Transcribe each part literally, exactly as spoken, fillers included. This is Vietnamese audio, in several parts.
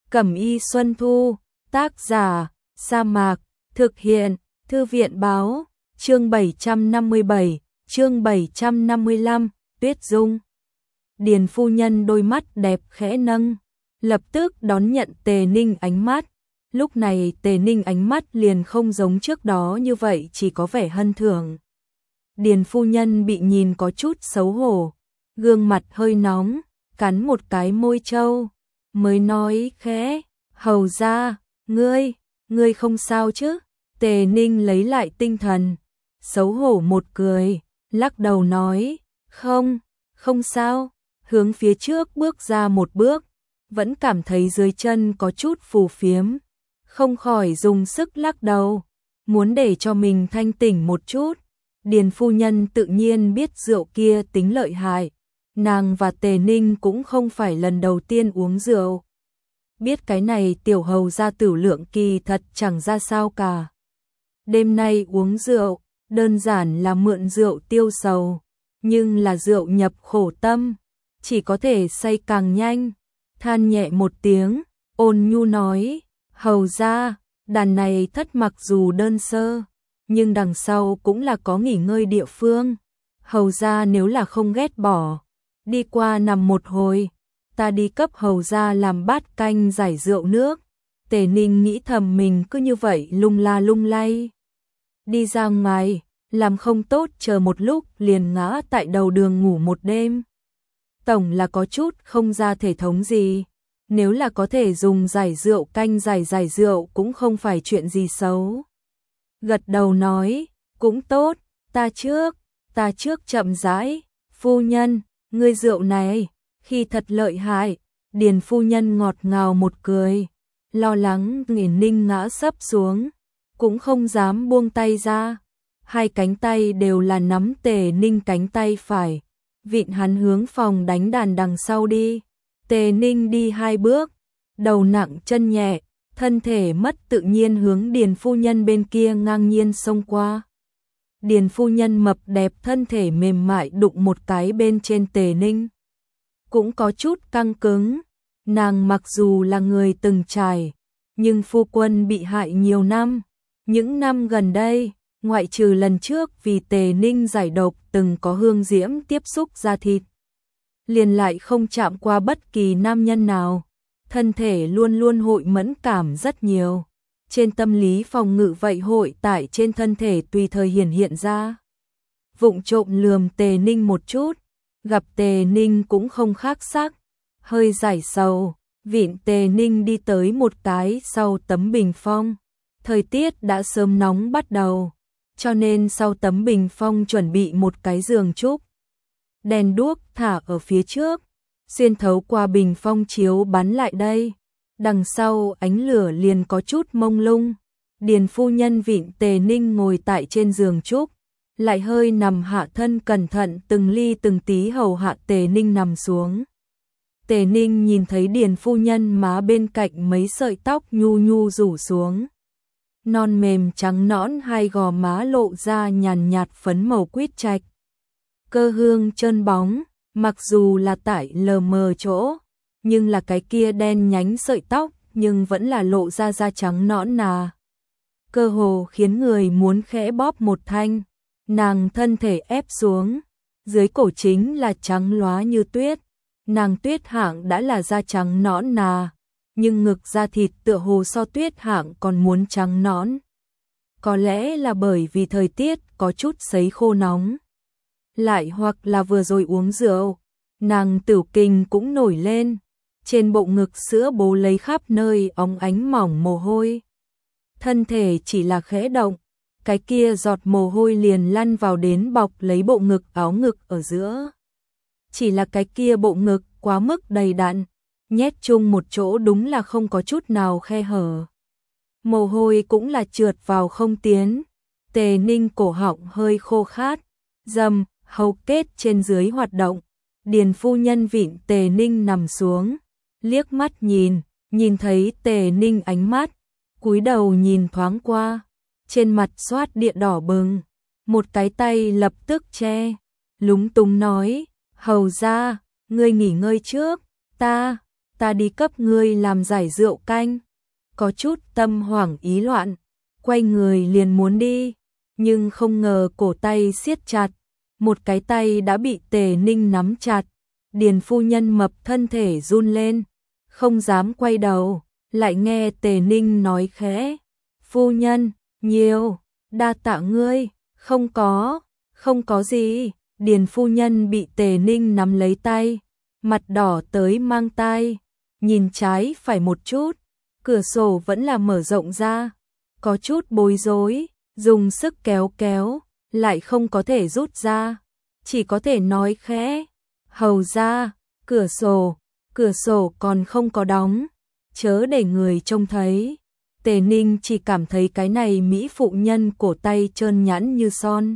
Cẩm y Xuân Thu, tác giả, Sa Mạc, thực hiện, Thư viện báo, chương bảy trăm năm mươi bảy, chương bảy trăm năm mươi lăm, Tuyết Dung. Điền phu nhân đôi mắt đẹp khẽ nâng, lập tức đón nhận Tề Ninh ánh mắt. Lúc này Tề Ninh ánh mắt liền không giống trước đó như vậy, chỉ có vẻ hân thưởng. Điền phu nhân bị nhìn có chút xấu hổ, gương mặt hơi nóng, cắn một cái môi trâu, mới nói khẽ, hầu ra, ngươi, ngươi không sao chứ? Tề Ninh lấy lại tinh thần, xấu hổ một cười, lắc đầu nói, không, không sao, hướng phía trước bước ra một bước, vẫn cảm thấy dưới chân có chút phù phiếm, không khỏi dùng sức lắc đầu, muốn để cho mình thanh tỉnh một chút. Điền phu nhân tự nhiên biết rượu kia tính lợi hại, nàng và Tề Ninh cũng không phải lần đầu tiên uống rượu. Biết cái này tiểu hầu gia tử lượng kỳ thật chẳng ra sao cả. Đêm nay uống rượu, đơn giản là mượn rượu tiêu sầu, nhưng là rượu nhập khổ tâm, chỉ có thể say càng nhanh. Than nhẹ một tiếng, ôn nhu nói, hầu gia, đàn này thất mặc dù đơn sơ, nhưng đằng sau cũng là có nghỉ ngơi địa phương. Hầu gia nếu là không ghét bỏ, đi qua nằm một hồi, ta đi cấp hầu gia làm bát canh giải rượu nước. Tề Ninh nghĩ thầm mình cứ như vậy lung la lung lay đi ra ngoài, làm không tốt chờ một lúc liền ngã tại đầu đường ngủ một đêm. Tổng là có chút không ra thể thống gì, nếu là có thể dùng giải rượu canh giải giải rượu cũng không phải chuyện gì xấu. Gật đầu nói, cũng tốt, ta trước, ta trước chậm rãi, phu nhân, ngươi rượu này, khi thật lợi hại. Điền phu nhân ngọt ngào một cười, lo lắng Nghiền Ninh ngã sấp xuống, cũng không dám buông tay ra, hai cánh tay đều là nắm Tề Ninh cánh tay phải, vịn hắn hướng phòng đánh đàn đằng sau đi. Tề Ninh đi hai bước, đầu nặng chân nhẹ, thân thể mất tự nhiên hướng Điền phu nhân bên kia ngang nhiên xông qua. Điền phu nhân mập đẹp thân thể mềm mại đụng một cái bên trên Tề Ninh, cũng có chút căng cứng. Nàng mặc dù là người từng trải, nhưng phu quân bị hại nhiều năm. Những năm gần đây, ngoại trừ lần trước vì Tề Ninh giải độc từng có hương diễm tiếp xúc da thịt, liền lại không chạm qua bất kỳ nam nhân nào. Thân thể luôn luôn hội mẫn cảm rất nhiều. Trên tâm lý phòng ngự vậy hội tại trên thân thể tùy thời hiển hiện ra. Vụng trộm lườm Tề Ninh một chút, gặp Tề Ninh cũng không khác sắc, hơi giải sầu, vịn Tề Ninh đi tới một cái sau tấm bình phong. Thời tiết đã sớm nóng bắt đầu, cho nên sau tấm bình phong chuẩn bị một cái giường trúc. Đèn đuốc thả ở phía trước, xuyên thấu qua bình phong chiếu bắn lại đây. Đằng sau ánh lửa liền có chút mông lung. Điền phu nhân vịn Tề Ninh ngồi tại trên giường trúc, lại hơi nằm hạ thân cẩn thận từng ly từng tí hầu hạ Tề Ninh nằm xuống. Tề Ninh nhìn thấy Điền phu nhân má bên cạnh mấy sợi tóc nhu nhu rủ xuống, non mềm trắng nõn hai gò má lộ ra nhàn nhạt phấn màu quýt trạch, cơ hương trơn bóng, mặc dù là tại lờ mờ chỗ, nhưng là cái kia đen nhánh sợi tóc nhưng vẫn là lộ ra da trắng nõn nà, cơ hồ khiến người muốn khẽ bóp một thanh. Nàng thân thể ép xuống, dưới cổ chính là trắng lóa như tuyết. Nàng tuyết hạng đã là da trắng nõn nà, nhưng ngực da thịt tựa hồ so tuyết hạng còn muốn trắng nõn. Có lẽ là bởi vì thời tiết có chút sấy khô nóng, lại hoặc là vừa rồi uống rượu, nàng tửu kinh cũng nổi lên, trên bộ ngực sữa bố lấy khắp nơi óng ánh mỏng mồ hôi. Thân thể chỉ là khẽ động, cái kia giọt mồ hôi liền lăn vào đến bọc lấy bộ ngực áo ngực ở giữa. Chỉ là cái kia bộ ngực quá mức đầy đặn, nhét chung một chỗ đúng là không có chút nào khe hở. Mồ hôi cũng là trượt vào không tiến. Tề Ninh cổ họng hơi khô khát, dầm, hầu kết trên dưới hoạt động. Điền phu nhân vịn Tề Ninh nằm xuống, liếc mắt nhìn, nhìn thấy Tề Ninh ánh mắt, cúi đầu nhìn thoáng qua, trên mặt xoát địa đỏ bừng, một cái tay lập tức che, lúng túng nói, hầu ra, ngươi nghỉ ngơi trước, ta, ta đi cấp ngươi làm giải rượu canh. Có chút tâm hoảng ý loạn, quay người liền muốn đi, nhưng không ngờ cổ tay siết chặt, một cái tay đã bị Tề Ninh nắm chặt. Điền phu nhân mập thân thể run lên, không dám quay đầu, lại nghe Tề Ninh nói khẽ, phu nhân, nhiều, đa tạ ngươi, không có, không có gì. Điền phu nhân bị Tề Ninh nắm lấy tay, mặt đỏ tới mang tai, nhìn trái phải một chút, cửa sổ vẫn là mở rộng ra, có chút bối rối, dùng sức kéo kéo, lại không có thể rút ra, chỉ có thể nói khẽ, hầu ra, cửa sổ, cửa sổ còn không có đóng, chớ để người trông thấy. Tề Ninh chỉ cảm thấy cái này mỹ phụ nhân cổ tay trơn nhẵn như son,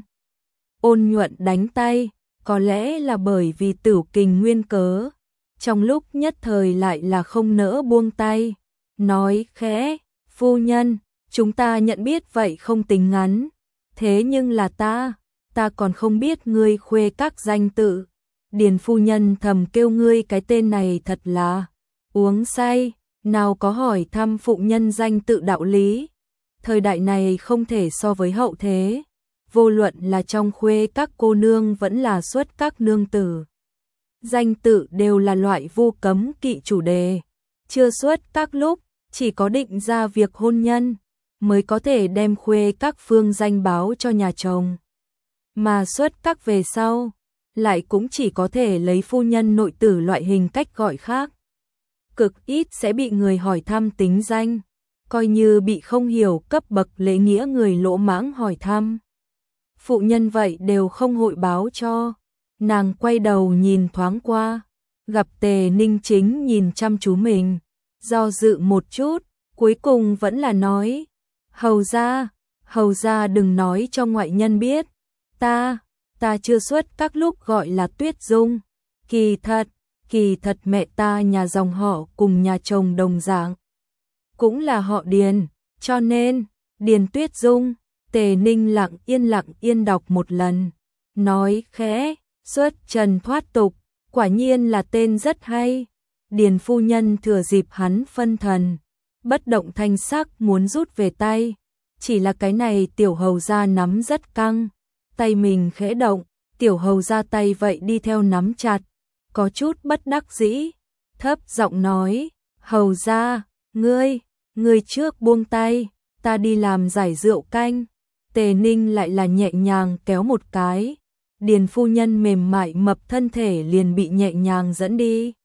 ôn nhuận đánh tay, có lẽ là bởi vì tửu kình nguyên cớ, trong lúc nhất thời lại là không nỡ buông tay, nói khẽ, phu nhân, chúng ta nhận biết vậy không tính ngắn, thế nhưng là ta, ta còn không biết ngươi khuê các danh tự. Điền phu nhân thầm kêu ngươi cái tên này thật là uống say, nào có hỏi thăm phụ nhân danh tự đạo lý. Thời đại này không thể so với hậu thế, vô luận là trong khuê các cô nương vẫn là xuất các nương tử. Danh tự đều là loại vu cấm kỵ chủ đề, chưa xuất các lúc, chỉ có định ra việc hôn nhân, mới có thể đem khuê các phương danh báo cho nhà chồng. Mà xuất các về sau, lại cũng chỉ có thể lấy phu nhân nội tử loại hình cách gọi khác. Cực ít sẽ bị người hỏi thăm tính danh, coi như bị không hiểu cấp bậc lễ nghĩa người lỗ mãng hỏi thăm. Phụ nhân vậy đều không hội báo cho. Nàng quay đầu nhìn thoáng qua, gặp Tề Ninh chính nhìn chăm chú mình, do dự một chút, cuối cùng vẫn là nói, hầu ra, hầu ra đừng nói cho ngoại nhân biết, ta, ta chưa xuất các lúc gọi là Tuyết Dung, kỳ thật, kỳ thật mẹ ta nhà dòng họ cùng nhà chồng đồng dạng, cũng là họ Điền, cho nên, Điền Tuyết Dung. Tề Ninh lặng yên lặng yên đọc một lần, nói khẽ, xuất trần thoát tục, quả nhiên là tên rất hay. Điền phu nhân thừa dịp hắn phân thần, bất động thanh sắc muốn rút về tay, chỉ là cái này tiểu hầu gia nắm rất căng, tay mình khẽ động, tiểu hầu gia tay vậy đi theo nắm chặt, có chút bất đắc dĩ, thấp giọng nói, hầu gia, ngươi, ngươi trước buông tay, ta đi làm giải rượu canh. Tề Ninh lại là nhẹ nhàng kéo một cái, Điền phu nhân mềm mại mập thân thể liền bị nhẹ nhàng dẫn đi.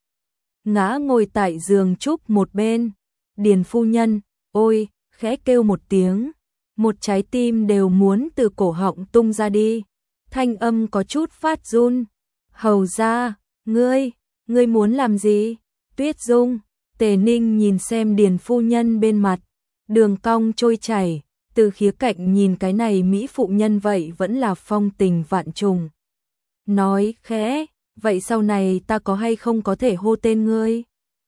Ngã ngồi tại giường trúc một bên, Điền phu nhân, ôi, khẽ kêu một tiếng, một trái tim đều muốn từ cổ họng tung ra đi, thanh âm có chút phát run. Hầu ra, ngươi, ngươi muốn làm gì? Tuyết Dung, Tề Ninh nhìn xem Điền phu nhân bên mặt, đường cong trôi chảy. Từ khía cạnh nhìn cái này mỹ phụ nhân vậy vẫn là phong tình vạn trùng. Nói khẽ, vậy sau này ta có hay không có thể hô tên ngươi?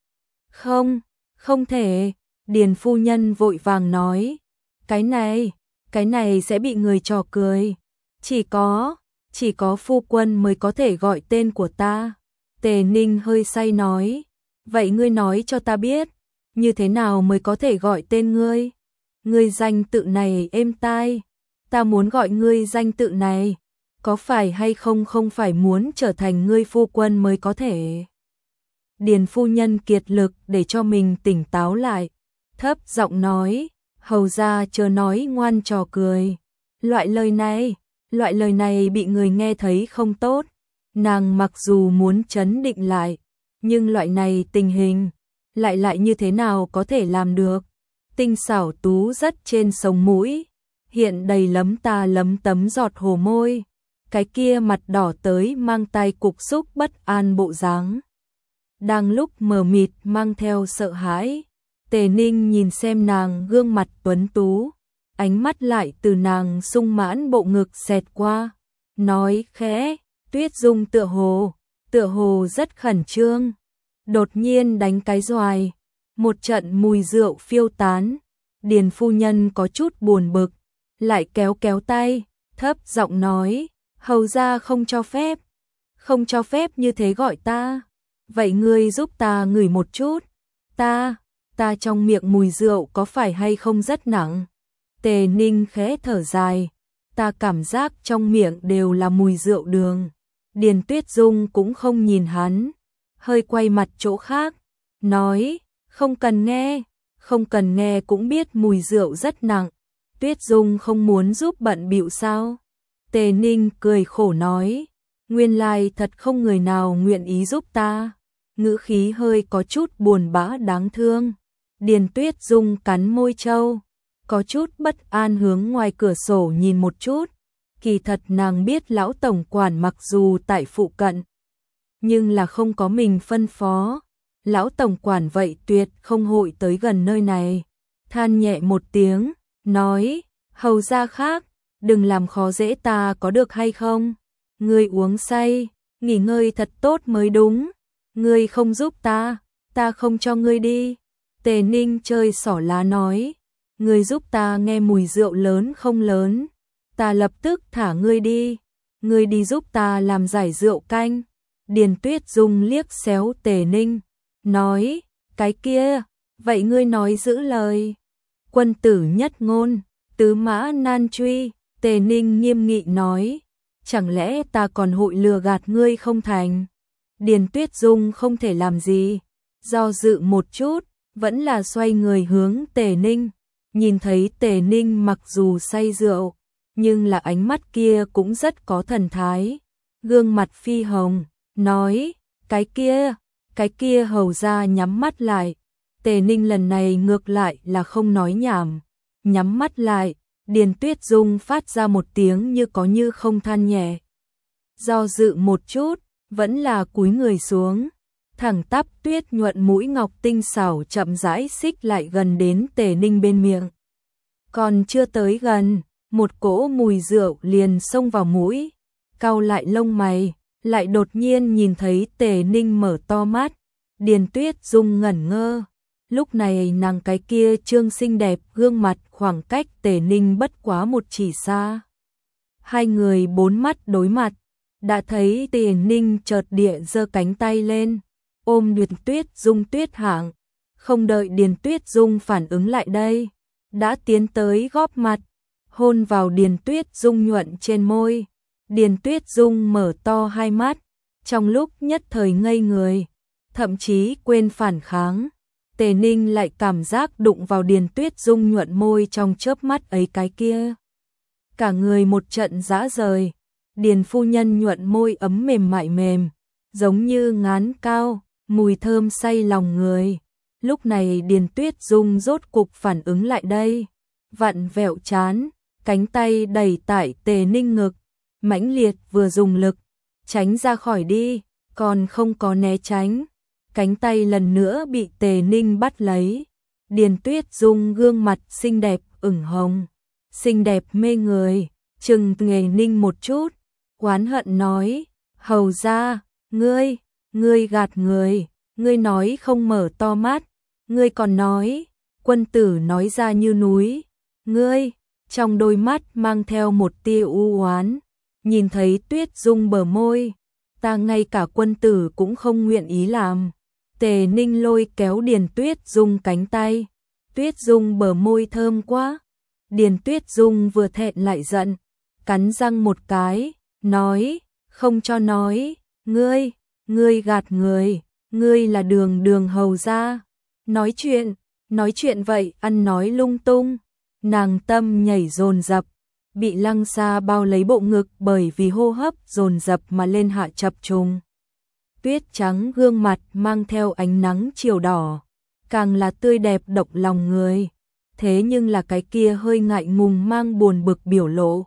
Không, không thể, Điền phu nhân vội vàng nói. Cái này, cái này sẽ bị người trò cười. Chỉ có, chỉ có phu quân mới có thể gọi tên của ta. Tề Ninh hơi say nói. Vậy ngươi nói cho ta biết, như thế nào mới có thể gọi tên ngươi? Ngươi danh tự này êm tai, ta muốn gọi ngươi danh tự này, có phải hay không không phải muốn trở thành ngươi phu quân mới có thể. Điền phu nhân kiệt lực để cho mình tỉnh táo lại, thấp giọng nói, hầu ra chớ nói ngoan trò cười. Loại lời này, loại lời này bị người nghe thấy không tốt, nàng mặc dù muốn trấn định lại, nhưng loại này tình hình, lại lại như thế nào có thể làm được. Tinh xảo tú rất trên sống mũi, hiện đầy lấm ta lấm tấm giọt hồ môi, cái kia mặt đỏ tới mang tai cục xúc bất an bộ dáng. Đang lúc mờ mịt mang theo sợ hãi, Tề Ninh nhìn xem nàng gương mặt tuấn tú, ánh mắt lại từ nàng sung mãn bộ ngực xẹt qua, nói khẽ, Tuyết Dung tựa hồ, tựa hồ rất khẩn trương, đột nhiên đánh cái doài. Một trận mùi rượu phiêu tán, Điền phu nhân có chút buồn bực, lại kéo kéo tay, thấp giọng nói, hầu ra không cho phép, không cho phép như thế gọi ta. vậy ngươi giúp ta ngửi một chút. Ta, ta trong miệng mùi rượu có phải hay không rất nặng? Tề Ninh khẽ thở dài, ta cảm giác trong miệng đều là mùi rượu đường. Điền Tuyết Dung cũng không nhìn hắn, hơi quay mặt chỗ khác, nói, không cần nghe, không cần nghe cũng biết mùi rượu rất nặng. Tuyết Dung không muốn giúp bận bịu sao? Tề Ninh cười khổ nói, nguyên lai thật không người nào nguyện ý giúp ta. Ngữ khí hơi có chút buồn bã đáng thương. Điền Tuyết Dung cắn môi trâu, có chút bất an hướng ngoài cửa sổ nhìn một chút. Kỳ thật nàng biết lão tổng quản mặc dù tại phụ cận, nhưng là không có mình phân phó. Lão tổng quản vậy tuyệt không hội tới gần nơi này. Than nhẹ một tiếng, nói, hầu gia khác, đừng làm khó dễ ta có được hay không? Ngươi uống say, nghỉ ngơi thật tốt mới đúng. Ngươi không giúp ta, ta không cho ngươi đi. Tề Ninh chơi xỏ lá nói, ngươi giúp ta nghe mùi rượu lớn không lớn, ta lập tức thả ngươi đi. Ngươi đi giúp ta làm giải rượu canh. Điền Tuyết Dung liếc xéo Tề Ninh, nói, cái kia, vậy ngươi nói giữ lời. Quân tử nhất ngôn, tứ mã nan truy. Tề Ninh nghiêm nghị nói, chẳng lẽ ta còn hội lừa gạt ngươi không thành? Điền Tuyết Dung không thể làm gì, do dự một chút, vẫn là xoay người hướng Tề Ninh. Nhìn thấy Tề Ninh mặc dù say rượu, nhưng là ánh mắt kia cũng rất có thần thái. Gương mặt phi hồng, nói, cái kia, cái kia hầu ra nhắm mắt lại. Tề Ninh lần này ngược lại là không nói nhảm, nhắm mắt lại. Điền Tuyết Dung phát ra một tiếng như có như không than nhẹ. Do dự một chút, vẫn là cúi người xuống. Thẳng tắp tuyết nhuận mũi ngọc tinh xảo chậm rãi xích lại gần đến Tề Ninh bên miệng. Còn chưa tới gần, một cỗ mùi rượu liền xông vào mũi. Cau lại lông mày, lại đột nhiên nhìn thấy Tề Ninh mở to mắt. Điền Tuyết Dung ngẩn ngơ. Lúc này nàng cái kia trương xinh đẹp gương mặt khoảng cách Tề Ninh bất quá một chỉ xa. Hai người bốn mắt đối mặt, đã thấy Tề Ninh chợt địa giơ cánh tay lên, ôm Điền Tuyết Dung tuyết hạng. Không đợi Điền Tuyết Dung phản ứng lại đây, đã tiến tới góp mặt, hôn vào Điền Tuyết Dung nhuận trên môi. Điền Tuyết Dung mở to hai mắt, trong lúc nhất thời ngây người, thậm chí quên phản kháng. Tề Ninh lại cảm giác đụng vào Điền Tuyết Dung nhuận môi trong chớp mắt ấy cái kia. Cả người một trận rã rời, Điền phu nhân nhuận môi ấm mềm mại mềm, giống như ngán cao, mùi thơm say lòng người. Lúc này Điền Tuyết Dung rốt cục phản ứng lại đây, vặn vẹo chán, cánh tay đẩy tại Tề Ninh ngực, mãnh liệt vừa dùng lực, tránh ra khỏi đi, còn không có né tránh. Cánh tay lần nữa bị Tề Ninh bắt lấy. Điền Tuyết Dung gương mặt xinh đẹp ửng hồng, xinh đẹp mê người, chừng Tề Ninh một chút, oán hận nói, hầu ra, ngươi, ngươi gạt người, ngươi nói không mở to mắt, ngươi còn nói, quân tử nói ra như núi, ngươi, trong đôi mắt mang theo một tia u oán, nhìn thấy Tuyết Dung bờ môi, ta ngay cả quân tử cũng không nguyện ý làm. Tề Ninh lôi kéo Điền Tuyết Dung cánh tay. Tuyết Dung bờ môi thơm quá. Điền Tuyết Dung vừa thẹn lại giận, cắn răng một cái, nói, không cho nói, ngươi, ngươi gạt người, ngươi là Đường Đường hầu gia. Nói chuyện, nói chuyện vậy ăn nói lung tung. Nàng tâm nhảy dồn dập, bị Lăng Sa bao lấy bộ ngực bởi vì hô hấp dồn dập mà lên hạ chập trùng. Tuyết trắng gương mặt mang theo ánh nắng chiều đỏ, càng là tươi đẹp động lòng người. Thế nhưng là cái kia hơi ngại ngùng mang buồn bực biểu lộ,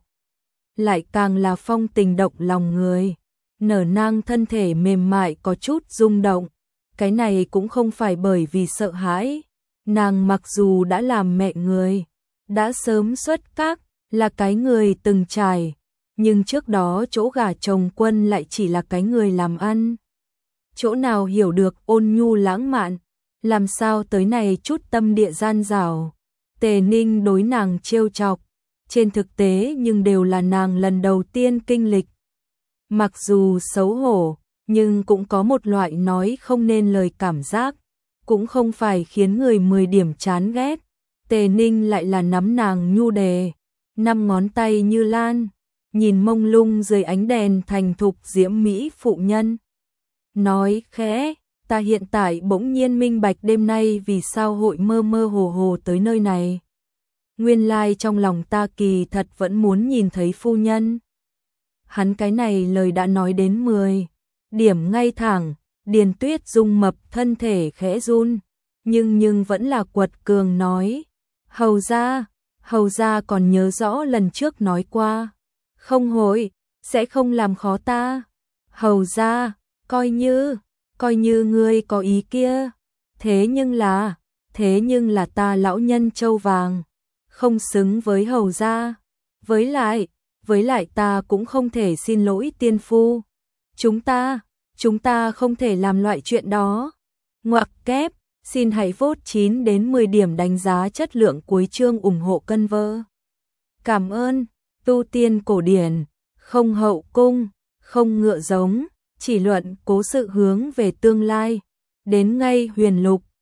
lại càng là phong tình động lòng người. Nở nang thân thể mềm mại có chút rung động. Cái này cũng không phải bởi vì sợ hãi. Nàng mặc dù đã làm mẹ người, đã sớm xuất các, là cái người từng trải, nhưng trước đó chỗ gả chồng Quân lại chỉ là cái người làm ăn. Chỗ nào hiểu được ôn nhu lãng mạn, làm sao tới này chút tâm địa gian dảo. Tề Ninh đối nàng trêu chọc, trên thực tế nhưng đều là nàng lần đầu tiên kinh lịch. Mặc dù xấu hổ, nhưng cũng có một loại nói không nên lời cảm giác, cũng không phải khiến người mười điểm chán ghét. Tề Ninh lại là nắm nàng nhu đề, năm ngón tay như lan, nhìn mông lung dưới ánh đèn thành thục diễm mỹ phụ nhân. Nói khẽ, ta hiện tại bỗng nhiên minh bạch đêm nay vì sao hội mơ mơ hồ hồ tới nơi này. Nguyên lai trong lòng ta kỳ thật vẫn muốn nhìn thấy phu nhân. Hắn cái này lời đã nói đến mười điểm ngay thẳng, Điền Tuyết Dung mập thân thể khẽ run, nhưng nhưng vẫn là quật cường nói, hầu gia, hầu gia còn nhớ rõ lần trước nói qua, không hội, sẽ không làm khó ta. Hầu gia, coi như, coi như ngươi có ý kia, thế nhưng là, thế nhưng là ta lão nhân châu vàng, không xứng với hầu gia, với lại, với lại ta cũng không thể xin lỗi tiên phu. Chúng ta, chúng ta không thể làm loại chuyện đó. Ngoặc kép, xin hãy vote chín đến mười điểm đánh giá chất lượng cuối chương ủng hộ cân vơ. Cảm ơn, tu tiên cổ điển, không hậu cung, không ngựa giống, chỉ luận cố sự hướng về tương lai, đến ngay huyền lục.